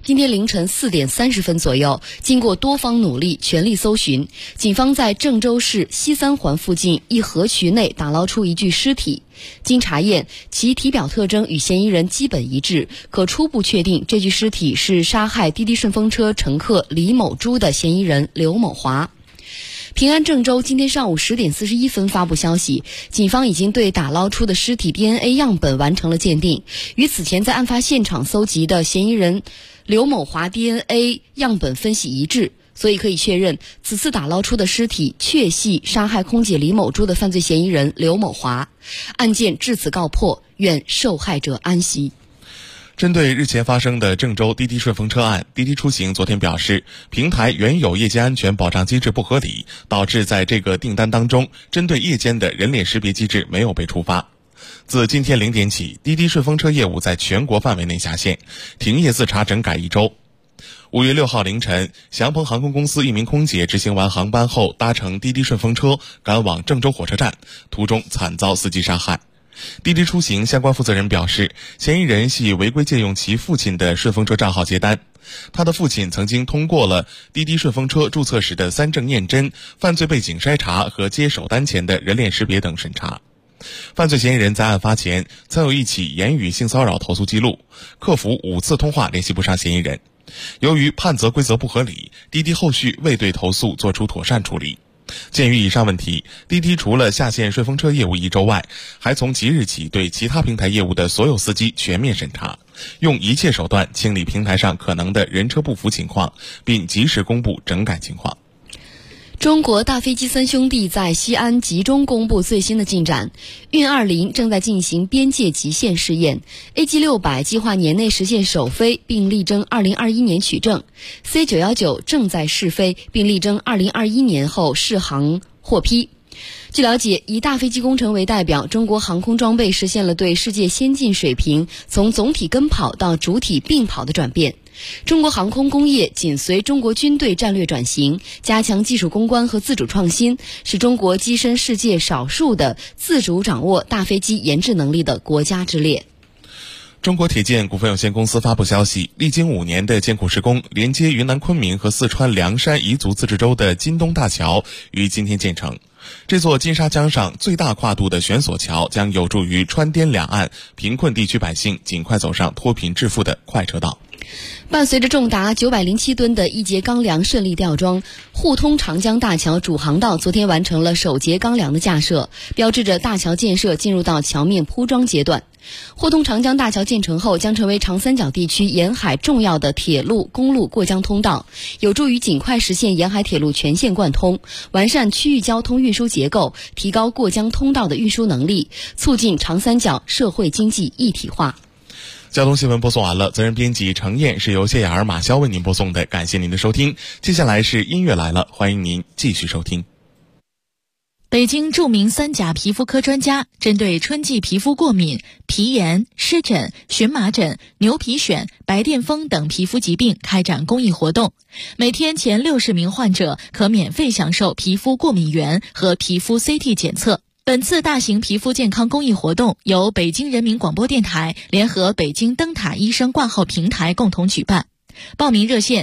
今天凌晨4点30分左右，经过多方努力，全力搜寻，警方在郑州市西三环附近一河渠内打捞出一具尸体。经查验，其体表特征与嫌疑人基本一致，可初步确定这具尸体是杀害滴滴顺风车乘客李某珠的嫌疑人刘某华。平安郑州今天上午10点41分发布消息，警方已经对打捞出的尸体 DNA 样本完成了鉴定，与此前在案发现场搜集的嫌疑人刘某华 DNA 样本分析一致，所以可以确认此次打捞出的尸体确系杀害空姐李某珠的犯罪嫌疑人刘某华。案件至此告破，愿受害者安息。 针对日前发生的郑州滴滴顺风车案，滴滴出行昨天表示，平台原有夜间安全保障机制不合理，导致在这个订单当中，针对夜间的人脸识别机制没有被触发。自今天0点起，滴滴顺风车业务在全国范围内下线，停业自查整改1周。5月6号凌晨，祥鹏航空公司一名空姐执行完航班后，搭乘滴滴顺风车赶往郑州火车站，途中惨遭司机杀害。滴滴出行相关负责人表示，嫌疑人系违规借用其父亲的顺风车账号接单，他的父亲曾经通过了滴滴顺风车注册时的3证验真、犯罪背景筛查和接首单前的人脸识别等审查。犯罪嫌疑人在案发前曾有一起言语性骚扰投诉记录，客服5次通话联系不上嫌疑人。由于判责规则不合理，滴滴后续未对投诉做出妥善处理。鉴于以上问题，滴滴除了下线顺风车业务1周外，还从即日起对其他平台业务的所有司机全面审查，用一切手段清理平台上可能的人车不符情况，并及时公布整改情况。 中国大飞机3兄弟在西安集中公布最新的进展，运20正在进行边界极限试验， AG600 计划年内实现首飞，并力争2021年取证， C919 正在试飞，并力争2021年后试航获批。据了解，以大飞机工程为代表，中国航空装备实现了对世界先进水平从总体跟跑到主体并跑的转变。中国航空工业紧随中国军队战略转型，加强技术攻关和自主创新，是中国跻身世界少数的自主掌握大飞机研制能力的国家之列。 中国铁建股份有限公司发布消息，历经5年的艰苦施工，连接云南昆明和四川凉山彝族自治州的金东大桥于今天建成。这座金沙江上最大跨度的悬索桥将有助于川滇两岸贫困地区百姓尽快走上脱贫致富的快车道。 伴随着重达907吨的一节钢梁顺利吊装，沪通长江大桥主航道昨天完成了首节钢梁的架设，标志着大桥建设进入到桥面铺装阶段。沪通长江大桥建成后，将成为长三角地区沿海重要的铁路、公路过江通道，有助于尽快实现沿海铁路全线贯通，完善区域交通运输结构，提高过江通道的运输能力，促进长三角社会经济一体化。 交通新闻播送完了，责任编辑程燕，是由谢雅儿、马潇为您播送的，感谢您的收听。接下来是音乐来了，欢迎您继续收听。 北京著名3甲皮肤科专家针对春季皮肤过敏、皮炎、湿疹、荨麻疹、牛皮癣、白癜风等皮肤疾病开展公益活动，每天前60名患者可免费享受皮肤过敏原和皮肤 CT 检测。本次大型皮肤健康公益活动由北京人民广播电台联合北京灯塔医生挂号平台共同举办。报名热线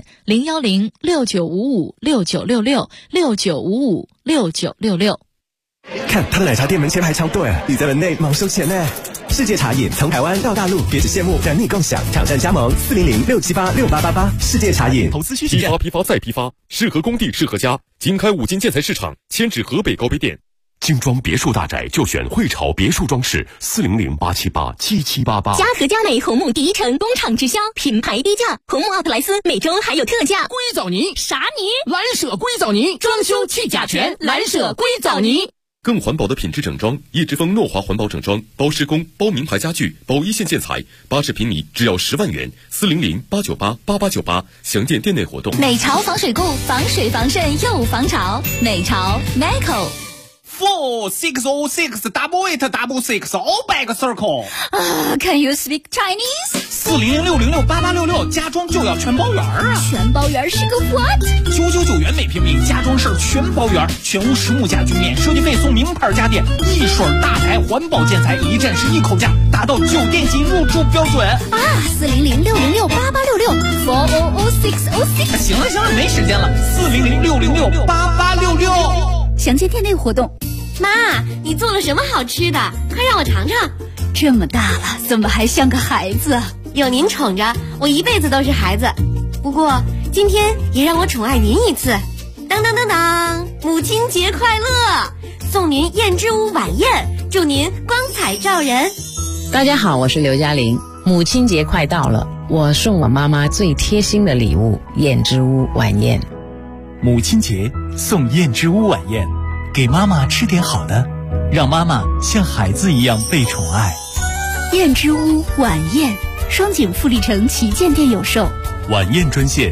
010-6955-6966 看他的奶茶店门前排长队，你在门内忙收钱呢。世界茶饮从台湾到大陆，别只羡慕，等你共享。挑战加盟400-678-6888。世界茶饮。 投资需求。批发再批发，适合工地适合家。经开5金建材市场迁至河北高碑店。 精装别墅大宅就选汇潮别墅装饰，400-878-7788。 嘉禾佳美红木第一城工厂直销，品牌低价，红木奥特莱斯每周还有特价。 硅藻泥啥泥？ 蓝舍硅藻泥，装修去甲醛，蓝舍硅藻泥。 更环保的品质整装，叶之峰诺华环保整装，包施工，包名牌家具，包一线建材，80平米只要10万元，400-898-8898，详见店内活动。 美潮防水固，防水防渗又防潮，美潮 4-6-6-8-8-6-6 all back circle。 Can you speak Chinese？ 400-606-8866，家装就要全包圆啊！ 全包圆是个 what ？999元每平米，家装事儿全包圆，全屋实木家具免设计费，送名牌家电，一水大牌环保建材，一站式一口价，达到酒店级入住标准啊！400-606-8866 for all 606. 行了，没时间了，400-606-8866。 详见店内活动。 妈，你做了什么好吃的？快让我尝尝。 这么大了，怎么还像个孩子？ 有您宠着，我一辈子都是孩子。不过今天也让我宠爱您一次。当当当当，母亲节快乐！送您燕之屋晚宴，祝您光彩照人。 大家好，我是刘嘉玲。母亲节快到了，我送我妈妈最贴心的礼物——燕之屋晚宴。 母亲节送燕之屋晚宴，给妈妈吃点好的，让妈妈像孩子一样被宠爱。 燕之屋晚宴，双井富力城旗舰店有售。 晚宴专线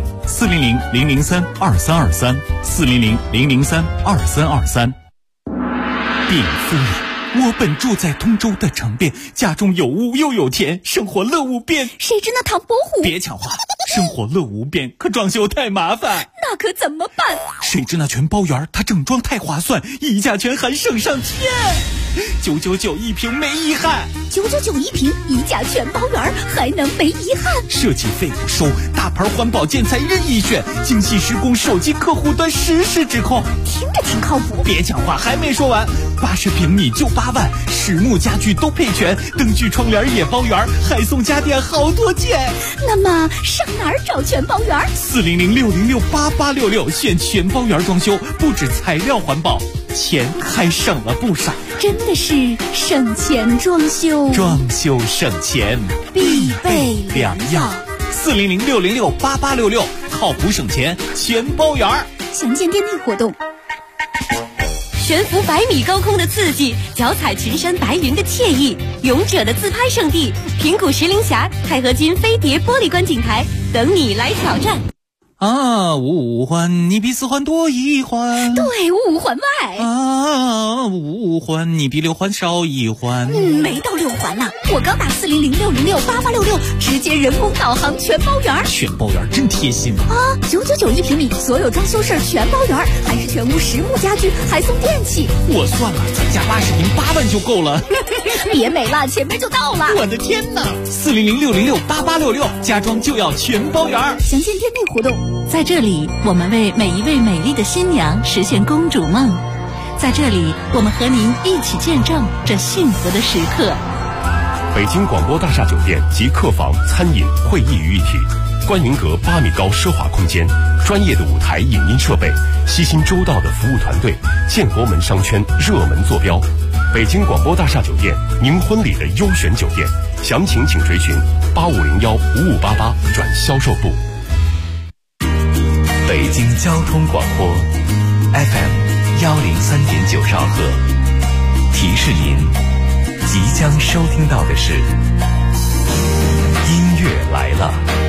400-003-2323，400-003-2323。禀夫人，我本住在通州的城边，家中有屋又有田，生活乐无边。 谁知那唐伯虎？ 别抢话，生活乐无边，可装修太麻烦。 那可怎么办？ 谁知那全包园，它整装太划算，溢价全含省上天，999一平没遗憾。 999一平，溢价全包园，还能没遗憾？ 设计费不收，大牌环保建材任意选，精细施工，手机客户端实时指控， 听着挺靠谱。 别讲话，还没说完，80平米就8万，实木家具都配全，灯具窗帘也包圆，还送家电好多件。 那么上哪儿找全包园 ？400-606-8866，选全包园装修，不止材料环保，钱还省了不少。 真的是省钱装修， 装修省钱必备良药。 400-606-8866，靠谱省钱全包园。 详见店内活动。 悬浮100米高空的刺激，脚踩群山白云的惬意，勇者的自拍圣地平谷石林峡钛合金飞碟玻璃观景台，等你来挑战。 五环你比4环多1环， 对，5环外。 5环你比6环少1环。 没到6环呢，我刚打400-606-8866，直接人工导航全包园。 全包园真贴心 ！999一平米，所有装修事儿全包园，还是全屋实木家居，还送电器。 我算了，咱家80平8万就够了。 别美了，前面就到了。 我的天哪！400-606-8866，家装就要全包园。 详见店内活动。 在这里，我们为每一位美丽的新娘实现公主梦。在这里，我们和您一起见证这幸福的时刻。 北京广播大厦酒店及客房、餐饮、会议于一体，观云阁8米高奢华空间，专业的舞台影音设备，悉心周到的服务团队，建国门商圈热门坐标。北京广播大厦酒店，您婚礼的优选酒店，详情请垂询8501-5588转销售部。 北京交通广播 FM103.9兆赫，提示您即将收听到的是音乐来了。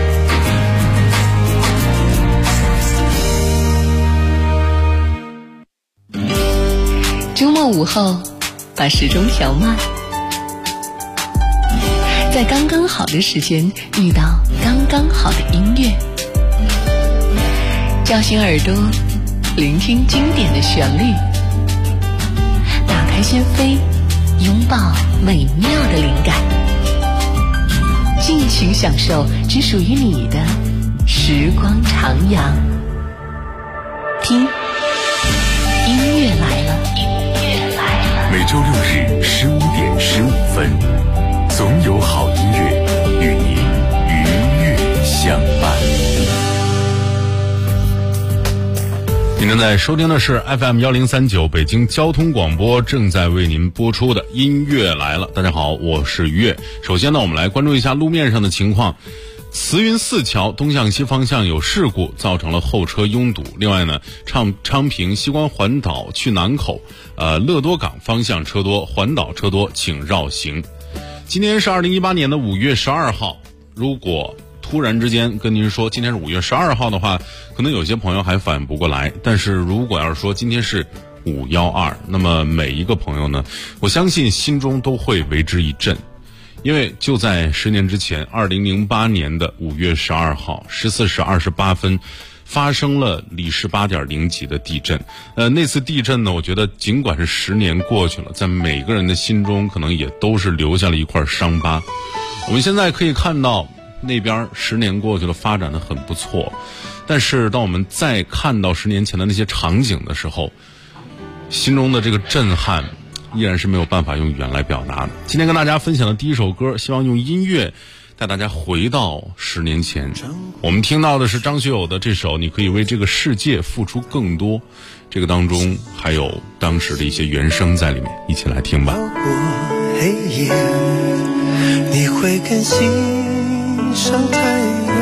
周末午后，把时钟调慢，在刚刚好的时间遇到刚刚好的音乐，叫醒耳朵，聆听经典的旋律，打开心扉，拥抱美妙的灵感，尽情享受只属于你的时光徜徉。听，音乐来了，音乐来了。 每周6日15:15，总有好音乐与您愉悦相伴。 您正在收听的是 FM1039 北京交通广播正在为您播出的音乐来了。大家好，我是于越。首先呢，我们来关注一下路面上的情况。慈云寺桥东向西方向有事故，造成了后车拥堵。另外呢，昌平西关环岛去南口乐多港方向车多，环岛车多，请绕行。今天是2018年的5月12号，如果突然之间跟您说今天是5月12号的话，可能有些朋友还反应不过来。但是如果要是说今天是512，那么每一个朋友呢，我相信心中都会为之一振。因为就在10年之前，2008年的5月12号14时28分，发生了里氏8.0级的地震。那次地震呢，我觉得尽管是10年过去了，在每个人的心中可能也都是留下了一块伤疤。我们现在可以看到那边10年过去了，发展的很不错，但是当我们再看到10年前的那些场景的时候，心中的这个震撼依然是没有办法用语言来表达的。今天跟大家分享的第一首歌，希望用音乐带大家回到10年前。我们听到的是张学友的这首《你可以为这个世界付出更多》，这个当中还有当时的一些原声在里面，一起来听吧。 黑夜你会更欣赏太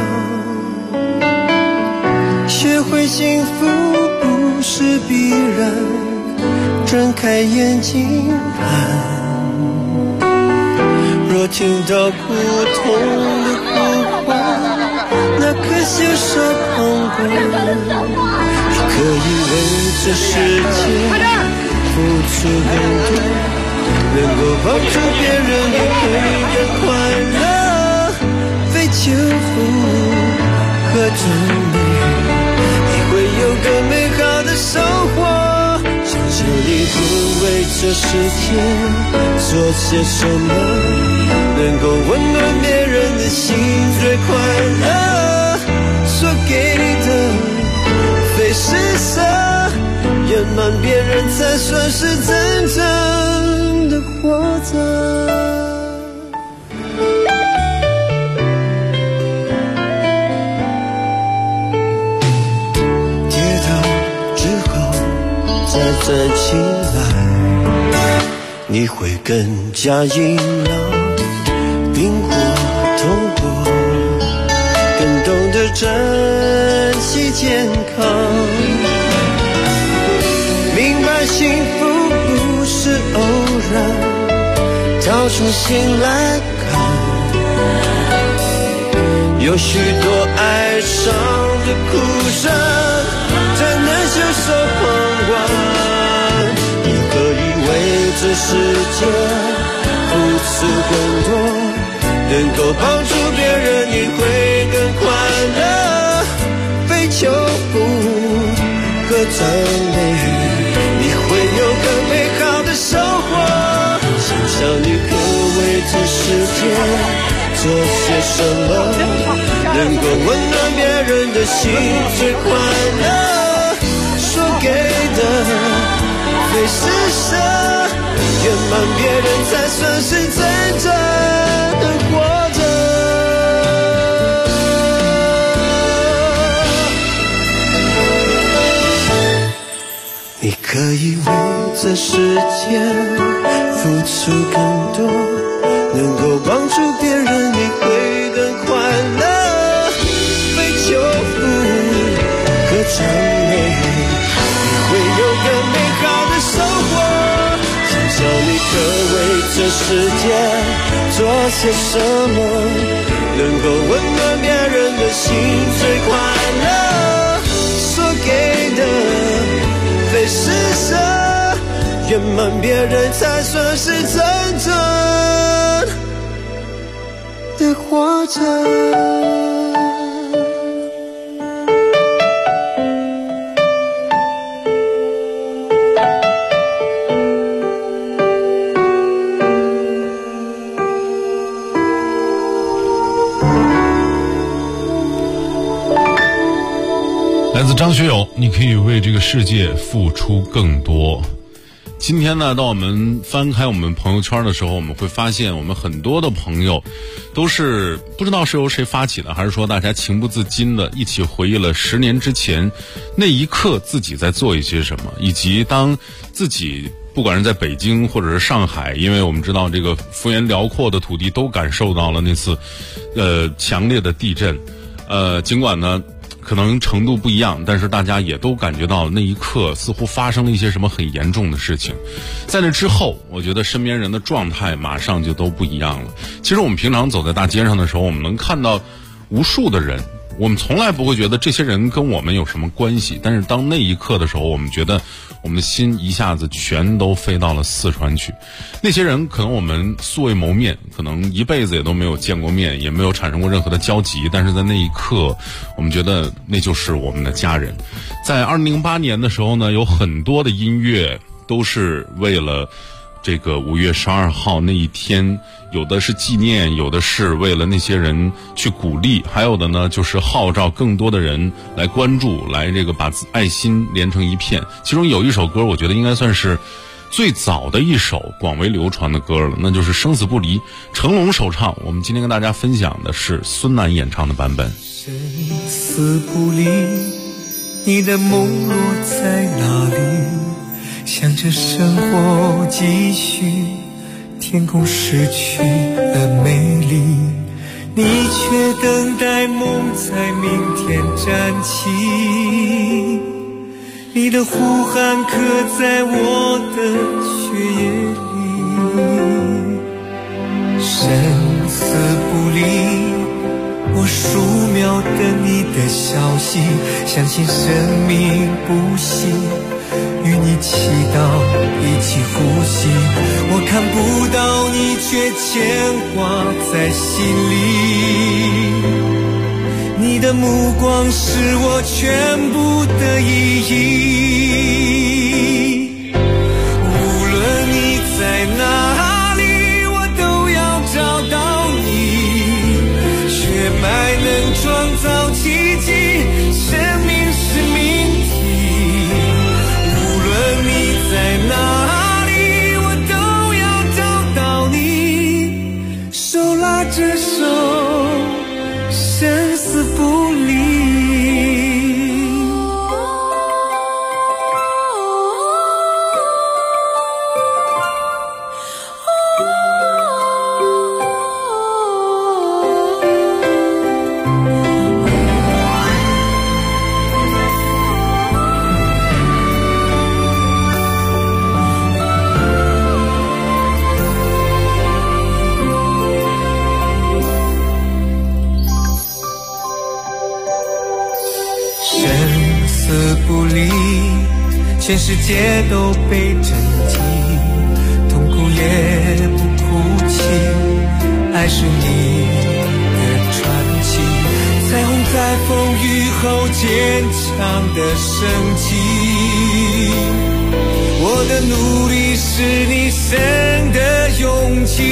阳，学会幸福不是必然，睁开眼睛看，若听到苦痛的呼唤，那颗心少旁观，你可以为这世界付出更多，能够帮助别人也会更快乐，非求福和真理，你会有更美好的生活。想想你会为这世界做些什么，能够温暖别人的心最快乐，所给的非施舍，圆满别人才算是真正的活着。跌倒之后再站起来，你会更加硬朗，冰过痛过，更懂得珍惜健康，明白幸福不是偶然，掏出心来看，有许多哀伤的哭声才能袖手旁观，你可以为这世界付出更多，能够帮助别人你会更快乐，非求福和赞美，你会有更美好的生活。想想你可为这世界做些什么，能够温暖别人的心最快乐，所给的非施舍，圆满别人才算是真正的活着。你可以为这世界付出更多，能够帮助别人你会更快乐，非求福和赞美，你会有更美好的生活。想想你可为这世界做些什么，能够温暖别人的心最快乐，所给的非施舍，圆满别人才算是真正的活着。 来自张学友，你可以为这个世界付出更多。今天呢，当我们翻开我们朋友圈的时候，我们会发现我们很多的朋友都是不知道是由谁发起的，还是说大家情不自禁的一起回忆了10年之前那一刻自己在做一些什么，以及当自己不管是在北京或者是上海，因为我们知道这个幅员辽阔的土地都感受到了那次强烈的地震，尽管呢可能程度不一样，但是大家也都感觉到那一刻似乎发生了一些什么很严重的事情。在那之后，我觉得身边人的状态马上就都不一样了。其实我们平常走在大街上的时候，我们能看到无数的人，我们从来不会觉得这些人跟我们有什么关系，但是当那一刻的时候，我们觉得我们的心一下子全都飞到了四川去。那些人可能我们素未谋面，可能一辈子也都没有见过面，也没有产生过任何的交集，但是在那一刻我们觉得那就是我们的家人。在2008年的时候呢，有很多的音乐都是为了这个5月12号那一天，有的是纪念，有的是为了那些人去鼓励，还有的呢就是号召更多的人来关注，来这个把爱心连成一片。其中有一首歌我觉得应该算是最早的一首广为流传的歌了，那就是《生死不离》，成龙首唱。我们今天跟大家分享的是孙楠演唱的版本。 生死不离，你的梦落在哪里？想着生活继续，天空失去了美丽，你却等待梦在明天站起。你的呼喊刻在我的血液里，生死不离，我数秒等你的消息，相信生命不息，与你祈祷一起呼吸。我看不到你，却牵挂在心里，你的目光是我全部的意义。无论你在哪里，我都要找到你，血脉能创造奇迹，生命是命题。无论你在哪里，我都要找到你，手拉着手，生死不离。全世界都被震惊，痛苦也不哭泣，爱是你的传奇，彩虹在风雨后坚强的升起。我的努力是你生的勇气，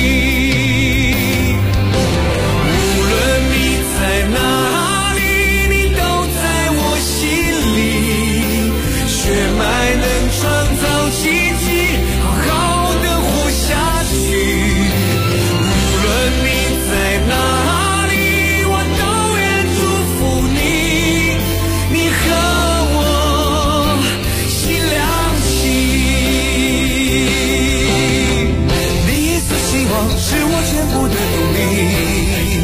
无论你在哪里，你都在我心里，血脉能创造奇迹，好好的活下去。无论你在哪里，我都愿祝福你，你和我心亮起。你一丝希望是我全部的动力，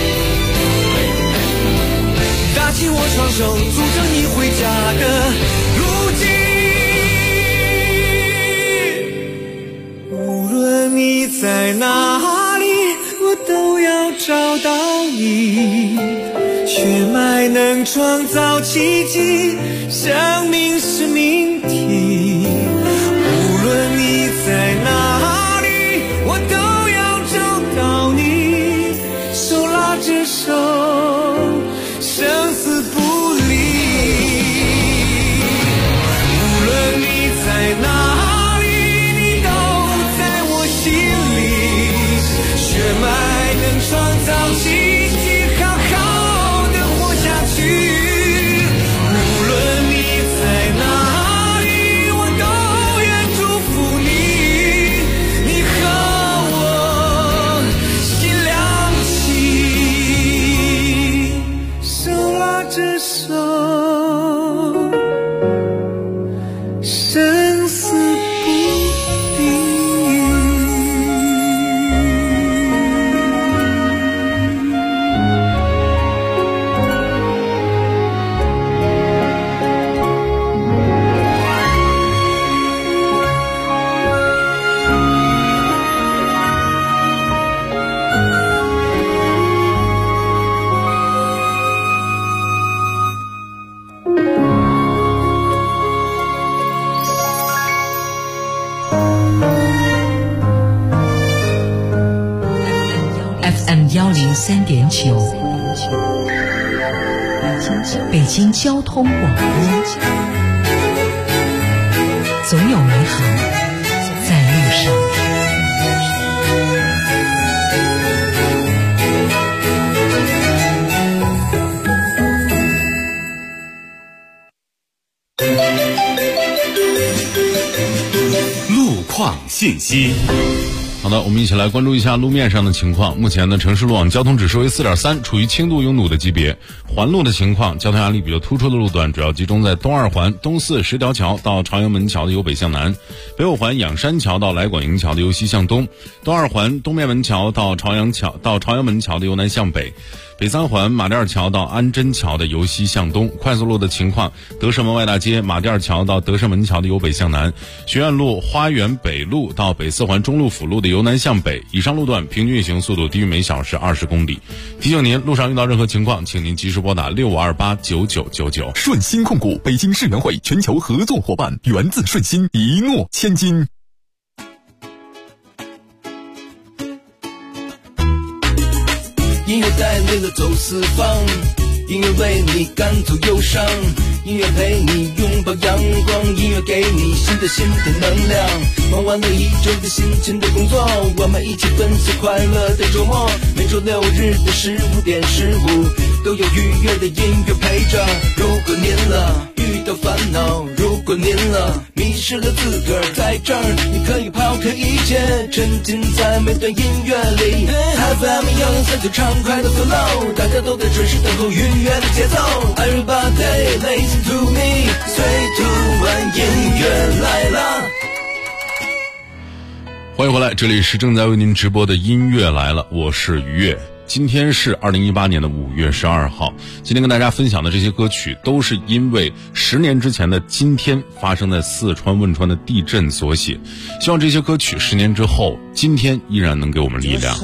搭起我双手，组成你回家的路径。无论你在哪里，我都要找到你，血脉能创造奇迹，生命是命题。无论你在哪里，我都要找到你，手拉着手，生死不离。无论你在哪里，你都在我心里，血脉能创造奇迹，好好的活下去。无论你在哪里，我都愿祝福你，你和我心亮起，手拉着手，生死不离。 FM103.9，北京交通广播，总有美好在路上。 况信息。 好的，我们一起来关注一下路面上的情况。目前呢，城市路网交通指数为 4.3， 处于轻度拥堵的级别。环路的情况，交通压力比较突出的路段主要集中在东二环东四石条桥到朝阳门桥的由北向南，北五环仰山桥到来广营桥的由西向东，东二环东面门桥到朝阳门桥的由南向北，北三环马甸桥到安贞桥的由西向东。快速路的情况，德胜门外大街马甸桥到德胜门桥的由北向南，学院路花园北路到北四环中路辅路的由南向北。以上路段平均运行速度低于每小时20公里。提醒您，路上遇到任何情况，请您及时拨打65289999。 顺鑫控股，北京世园会全球合作伙伴，源自顺鑫，一诺千金。 音乐带领了走四方，音乐为你赶走忧伤，音乐陪你拥抱阳光，音乐给你新的能量。忙完了一周的辛勤的工作，我们一起分享快乐的周末。每周6日的15点15，都有愉悦的音乐陪着。如果您遇到烦恼，如果您迷失了自个儿，在这儿你可以抛开一切，沉浸在每段音乐里。FM 103就畅快的 flow， 大家都在准时等候愉悦的节奏。Everybody listen to me， 3、2、1， 音乐来了。 欢迎回来，这里是正在为您直播的音乐来了，我是于悦。今天是2018年的5月12号。今天跟大家分享的这些歌曲，都是因为10年之前的今天发生在四川汶川的地震所写。希望这些歌曲10年之后，今天依然能给我们力量。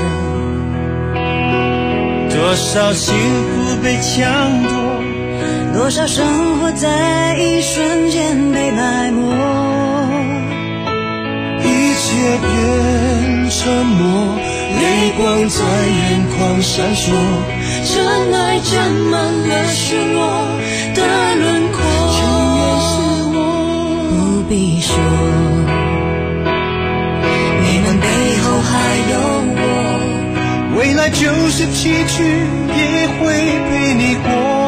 多少幸福被抢夺， 多少生活在一瞬间被埋没， 一切变沉默，泪光在眼眶闪烁， 尘埃沾满了失落的轮廓。 情愿是我， 不必说，你们背后还有我， 未来就是崎岖也会陪你过。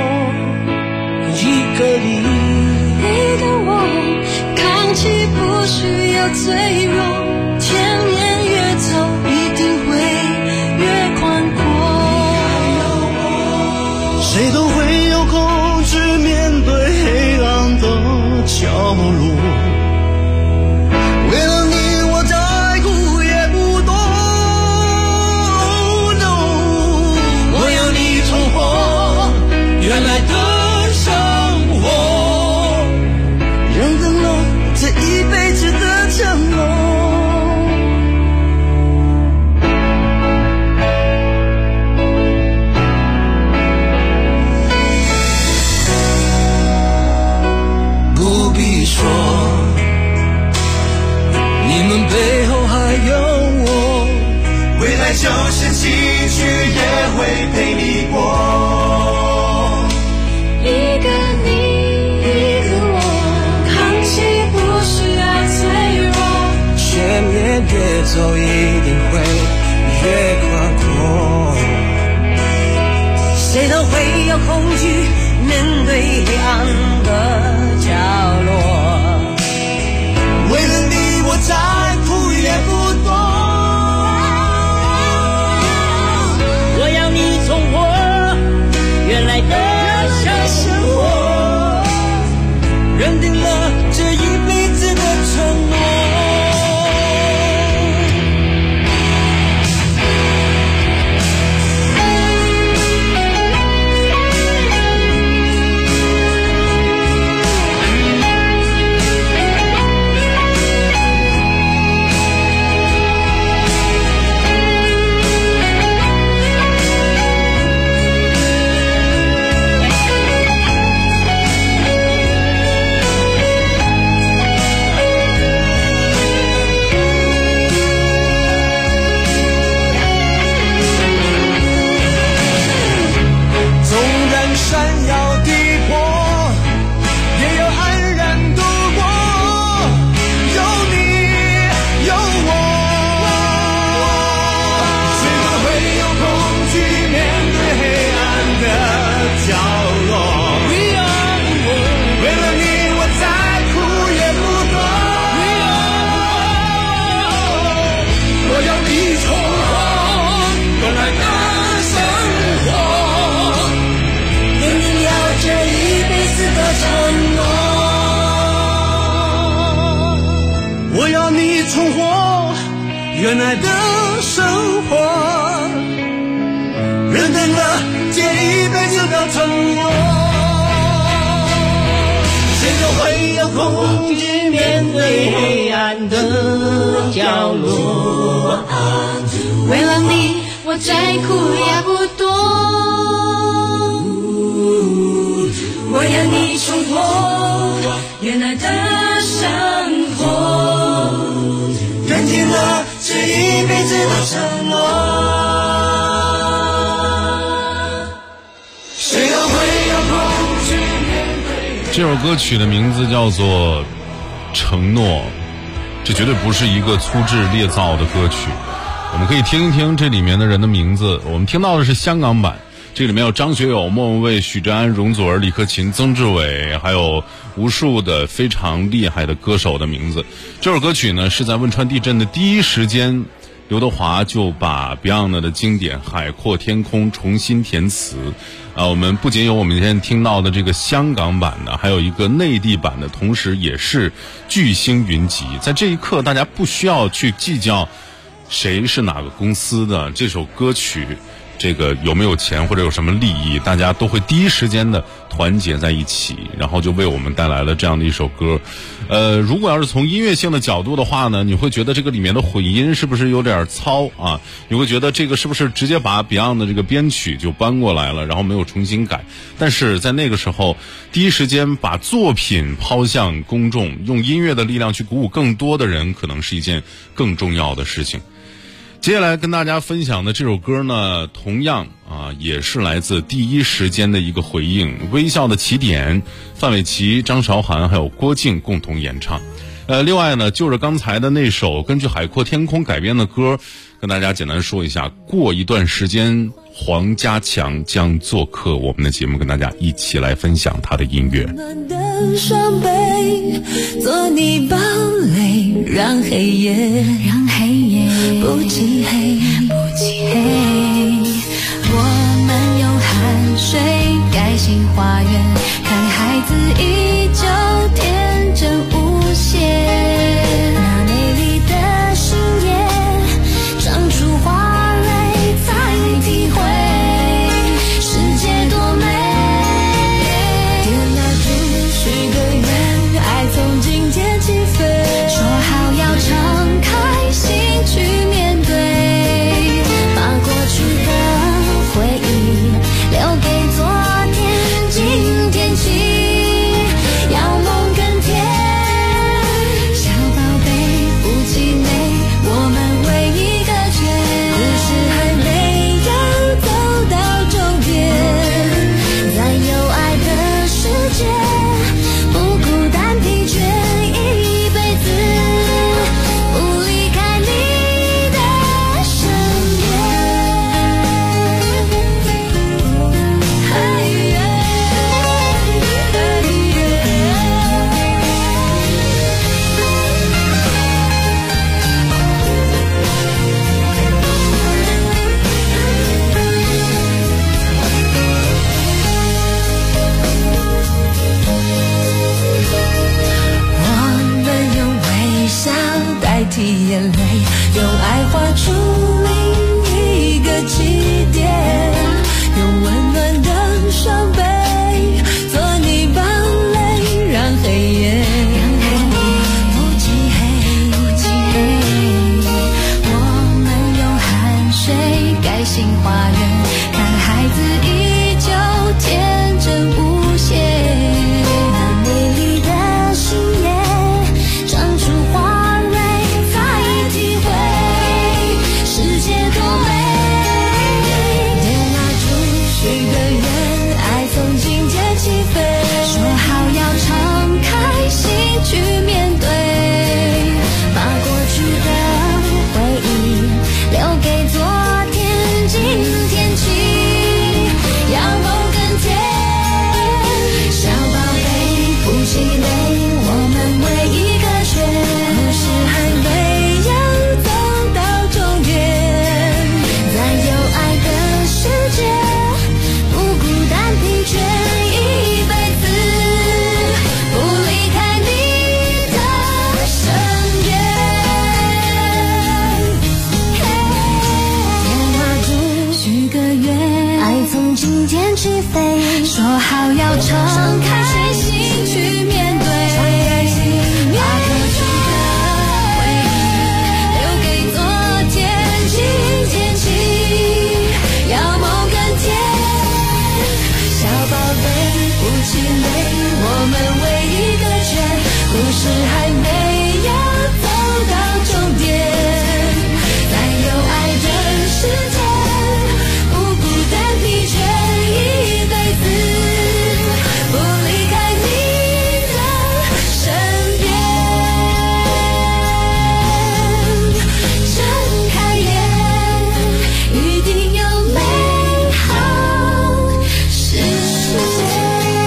一个你， 一个我，扛起不需要脆弱，前面越走一定会越宽阔。 谁都会有控制面对黑暗的角落，为了你我再苦也不多。Oh no， 我要你重活原来的生活，认真了这一辈子的承诺。不必说，你们背后还有我，未来就是崎岖也会陪你过。 一个你，一个我，扛起不需要脆弱， 前面越走一定会越宽阔。 谁都会有恐惧面对黑暗的角落， 为了你我再苦也不多。 我要你重活原来的生活， 认定了这一辈子的承诺。 原来的生活，认定了这一辈子的承诺，谁都会有恐惧面对黑暗的角落， 为了你我再苦也不多，我要你冲破原来的生活， 认定了这一辈子的承诺，谁都会有恐惧面对。 这首歌曲的名字叫做《承诺》，这绝对不是一个粗制劣造的歌曲。我们可以听一听这里面的人的名字，我们听到的是香港版，这里面有张学友、莫文蔚、许志安、容祖儿、李克勤、曾志伟，还有无数的非常厉害的歌手的名字。这首歌曲呢是在汶川地震的第一时间，刘德华就把 Beyond 的经典《海阔天空》重新填词。我们不仅有我们今天听到的这个香港版的，还有一个内地版的，同时也是巨星云集。在这一刻，大家不需要去计较谁是哪个公司的，这首歌曲这个有没有钱或者有什么利益，大家都会第一时间的团结在一起，然后就为我们带来了这样的一首歌。如果要是从音乐性的角度的话呢，你会觉得这个里面的混音是不是有点糙啊？你会觉得这个是不是直接把 Beyond 的这个编曲就搬过来了，然后没有重新改？但是在那个时候，第一时间把作品抛向公众，用音乐的力量去鼓舞更多的人，可能是一件更重要的事情。接下来跟大家分享的这首歌呢，同样也是来自第一时间的一个回应，《微笑的起点》，范玮琪、张韶涵还有郭靖共同演唱。另外呢，就是刚才的那首根据《海阔天空》改编的歌，跟大家简单说一下，过一段时间黄家强将做客我们的节目，跟大家一起来分享他的音乐。 暖的伤悲，做你堡垒，让黑夜不漆黑，我们用汗水盖新花园，看孩子依旧天真无邪，那美丽的心也长出花蕾，才体会世界多美。点蜡烛许个愿，爱从今天起飞，说好要敞开心去面对，把过去的回忆留给昨天，今天起要梦更甜。小宝贝不气馁，我们唯一的缺，故事还没有走到终点，在有爱的世界，不孤单疲倦，一辈子不离开你的身边。我们用微笑代替眼泪，用爱画出另一个起点，用温暖的伤悲做你堡垒，让黑夜不漆黑，我们用汗水盖新花园，看孩子依旧天真无邪，那美丽的心也长出花蕊，才体会好要敞开心去面对，把过去的回忆留给昨天，今天起要梦更甜。小宝贝，不气馁，我们唯一的圈，故事还没有走到终点，在有爱的世界，不孤单疲倦，一辈子不离开你的身边。睁开眼，一定有美好世界。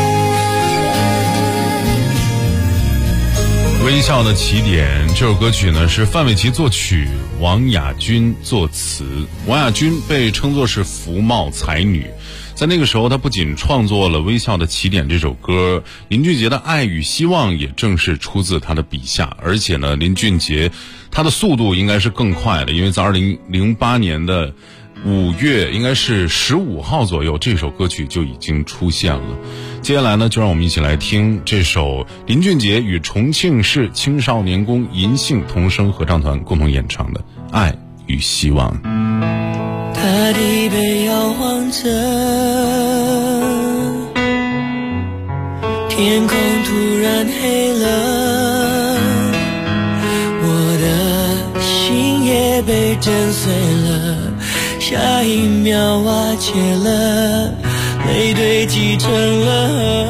微笑的起点这首歌曲呢是范玮琪作曲，王雅君作词。王雅君被称作是福茂才女，在那个时候她不仅创作了《微笑的起点》这首歌，林俊杰的《爱与希望》也正是出自她的笔下。而且呢，林俊杰他的速度应该是更快的，因为在2008年的5月应该是15号左右，这首歌曲就已经出现了。接下来呢，就让我们一起来听这首林俊杰与重庆市青少年宫银杏童声合唱团共同演唱的《爱与希望》。 大地被摇晃着，天空突然黑了，我的心也被震碎了，下一秒瓦解了，泪堆积成了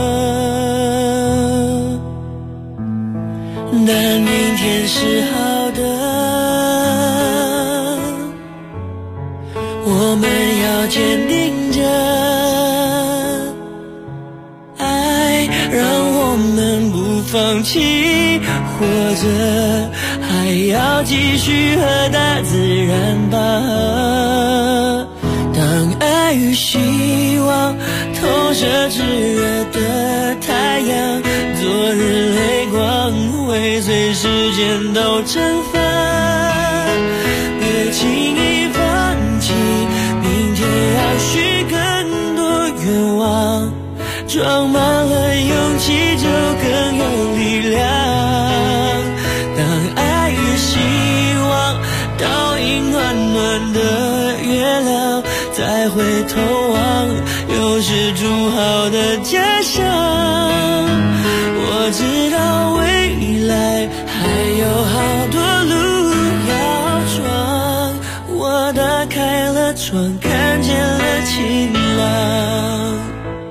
河。但明天是好的，我们要坚定着，爱让我们不放弃，活着还要继续和大自然拔河。当爱与希望投射炙热的太阳，昨日泪光会随时间都蒸发，别轻易放弃，明天要许更多愿望，装满了勇气就更有力量。当爱与希望倒映暖暖的月亮，再回头望，又是筑好的家乡。我知道未来还有好多路要闯，我打开了窗，看见了晴朗。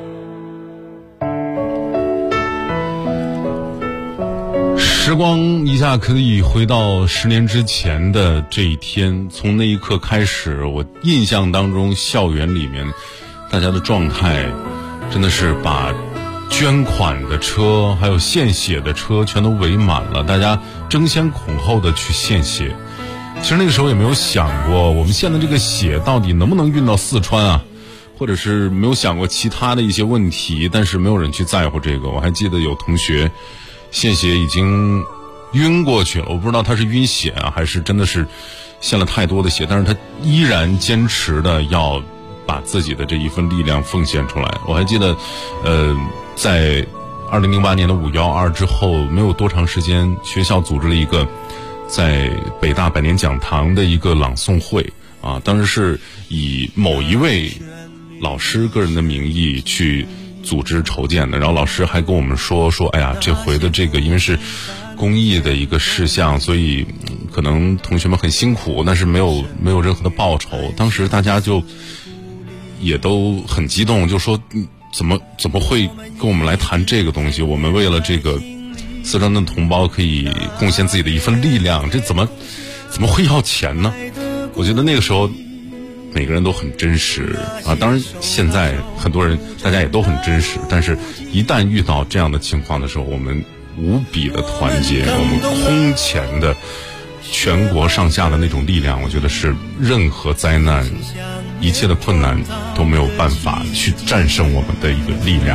时光一下可以回到10年之前的这一天，从那一刻开始，我印象当中校园里面大家的状态真的是把捐款的车还有献血的车全都围满了，大家争先恐后的去献血。其实那个时候也没有想过我们献的这个血到底能不能运到四川啊，或者是没有想过其他的一些问题，但是没有人去在乎这个。我还记得有同学献血已经晕过去了，我不知道他是晕血啊，还是真的是献了太多的血，但是他依然坚持的要把自己的这一份力量奉献出来。我还记得在2008年的512之后没有多长时间，学校组织了一个在北大百年讲堂的一个朗诵会啊，当时是以某一位老师个人的名义去组织筹建的，然后老师还跟我们说哎呀，这回的这个因为是公益的一个事项，所以可能同学们很辛苦，但是没有任何的报酬。当时大家就也都很激动，就说怎么会跟我们来谈这个东西，我们为了这个四川的同胞可以贡献自己的一份力量，这怎么会要钱呢？我觉得那个时候每个人都很真实啊，当然现在很多人大家也都很真实，但是一旦遇到这样的情况的时候，我们无比的团结，我们空前的全国上下的那种力量，我觉得是任何灾难一切的困难都没有办法去战胜我们的一个力量。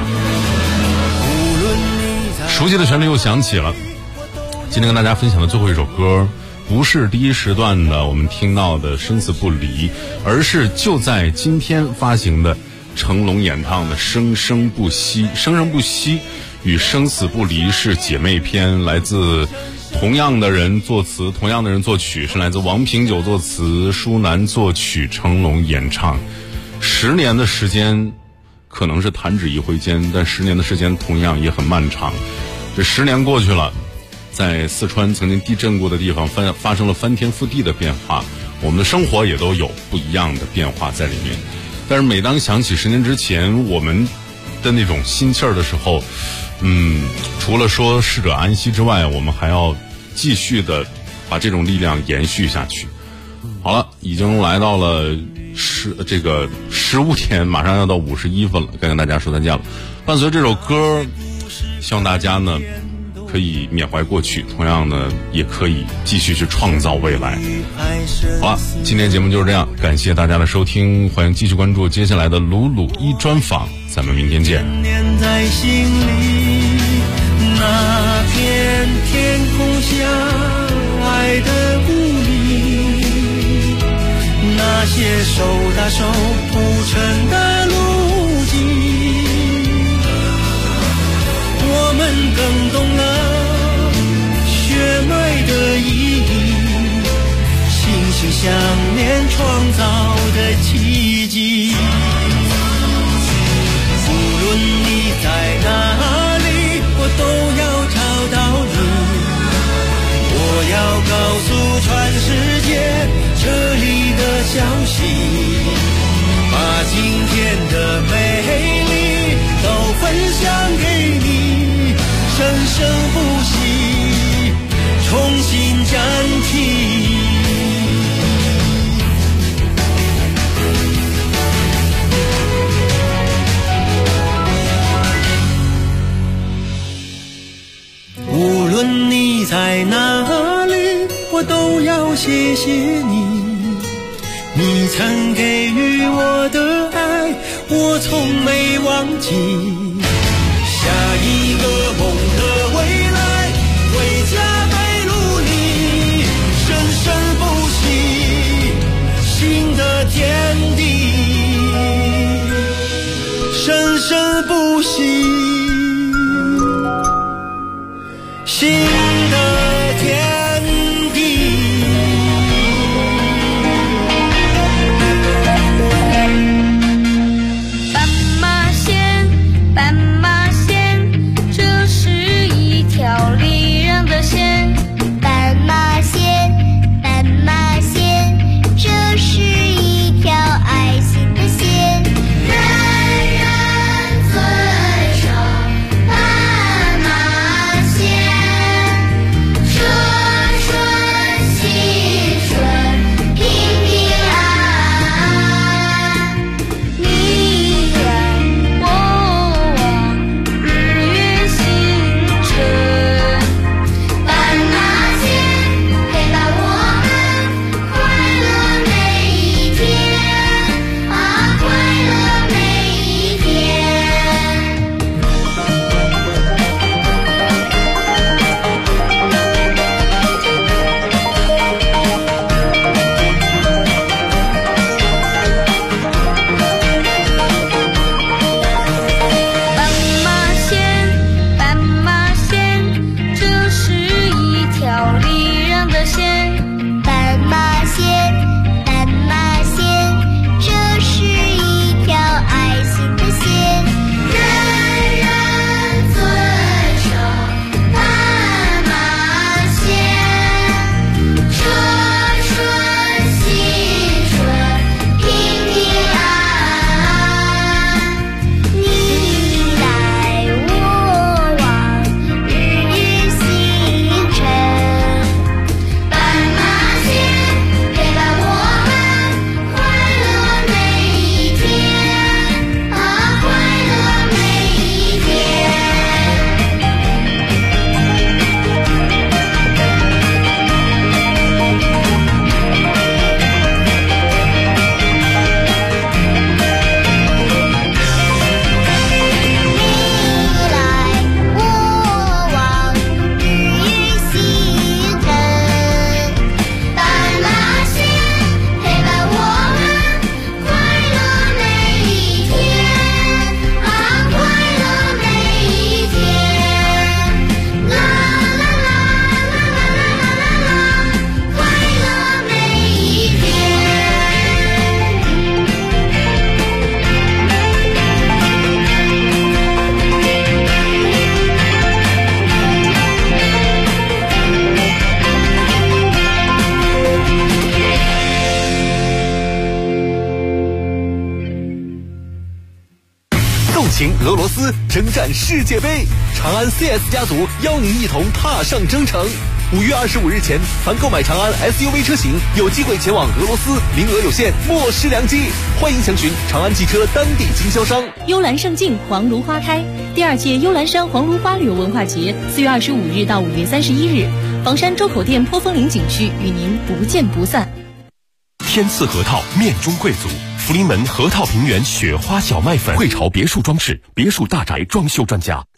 熟悉的旋律又响起了，今天跟大家分享的最后一首歌不是第一时段的我们听到的生死不离，而是就在今天发行的成龙演唱的《生生不息》。生生不息与生死不离是姐妹篇，来自同样的人作词，同样的人作曲，是来自王平久作词，舒楠作曲，成龙演唱。10年的时间可能是弹指一挥间，但10年的时间同样也很漫长。这10年过去了，在四川曾经地震过的地方发生了翻天覆地的变化，我们的生活也都有不一样的变化在里面。但是每当想起10年之前我们的那种心气儿的时候，除了说逝者安息之外，我们还要继续的把这种力量延续下去。好了，已经来到了15点，马上要到51分了，该跟大家说再见了。伴随这首歌，希望大家呢可以缅怀过去，同样呢也可以继续去创造未来。好了，今天节目就是这样，感谢大家的收听，欢迎继续关注接下来的鲁鲁一专访，咱们明天见。 念在心里，那片天空下爱的雾里，那些手拉手铺成的路径，我们更懂了血脉的意义，心心相连创造的奇迹。无论你在哪里，我都要找到你，我要告诉全世界这里的消息，把今天的美丽都分享给你，生生不息，重新站起。无论你在哪里，我都要谢谢你，你曾给予我的爱，我从没忘记。下一个梦的未来，为家该努力，生生不息，新的天地，生生不息，新的天地。 斑马线，斑斯征战世界杯，长安 CS 家族邀您一同踏上征程。5月25日前，凡购买长安 SUV 车型，有机会前往俄罗斯，名额有限，莫失良机。欢迎详询长安汽车当地经销商。 幽兰胜境，黄芦花开。第2届幽兰山黄芦花旅游文化节4月25日到5月31日，房山周口店坡峰岭景区与您不见不散。 天赐核桃，面中贵族。福临门核桃平原雪花小麦粉，汇潮别墅装饰，别墅大宅装修专家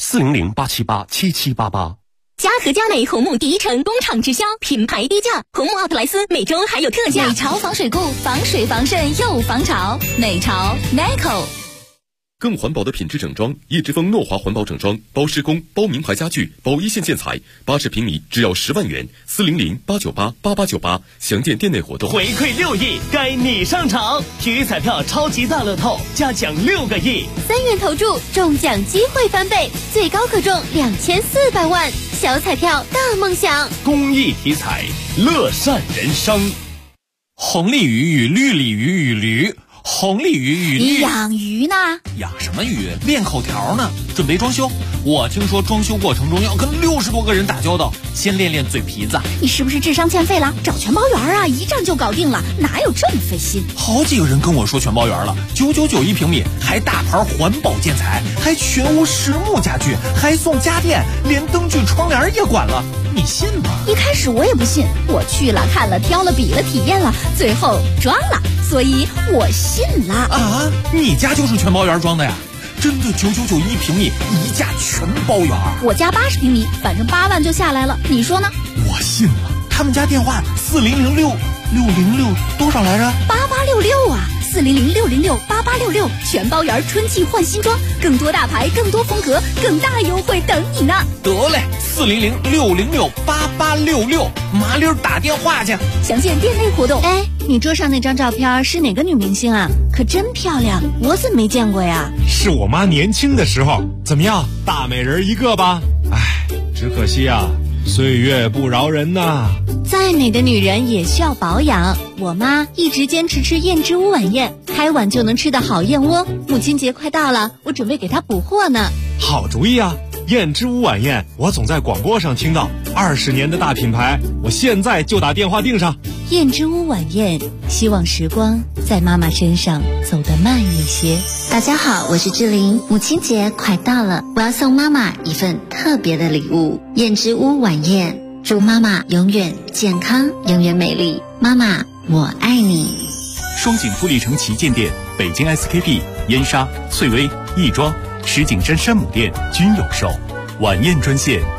，400-878-7788。 嘉禾佳美红木第一城工厂直销，品牌低价，红木奥特莱斯每周还有特价。 美潮防水固，防水防渗又防潮。美潮 Neco。 更环保的品质整装，叶之峰诺华环保整装，包施工、包名牌家具、包一线建材，80平米只要10万元，400-898-8898，详见店内活动。 回馈6亿，该你上场！体育彩票超级大乐透，加奖6个亿 ，3元投注，中奖机会翻倍，最高可中2400万，小彩票大梦想。 公益体彩，乐善人生。红鲤鱼与绿鲤鱼与驴。红鲤鱼与你养鱼呢？ 养什么鱼？练口条呢，准备装修。我听说装修过程中要跟60多个人打交道，先练练嘴皮子。 你是不是智商欠费了？找全包圆啊，一站就搞定了，哪有这么费心？ 好几个人跟我说全包圆了，999平米，还大牌环保建材，还全屋实木家具，还送家电，连灯具窗帘也管了，你信吗？ 一开始我也不信，我去了看了挑了比了体验了，最后装了，所以我信了啊！你家就是全包圆装的呀？真的9991平米，一价全包圆。 我家80平米，反正8万就下来了，你说呢？ 我信了。他们家电话4006多少来着 ？8866啊，4006068866，全包圆春季换新装，更多大牌，更多风格，更大优惠等你呢。 得嘞，4006068866，麻溜打电话去。 详见店内活动。 哎，你桌上那张照片是哪个女明星啊？可真漂亮，我怎么没见过呀？ 是我妈年轻的时候。怎么样，大美人一个吧？哎，只可惜啊，岁月不饶人呐。 再美的女人也需要保养，我妈一直坚持吃燕之屋晚宴，开碗就能吃的好燕窝。母亲节快到了，我准备给她补货呢。 好主意啊！燕之屋晚宴，我总在广播上听到，20年的大品牌，我现在就打电话订上。 燕之屋晚宴，希望时光在妈妈身上走得慢一些。 大家好，我是志玲，母亲节快到了，我要送妈妈一份特别的礼物——燕之屋晚宴，祝妈妈永远健康，永远美丽。妈妈，我爱你。 双井富力城旗舰店、北京 SKP、燕莎、翠微、亦庄、石景山山姆店均有售。晚宴专线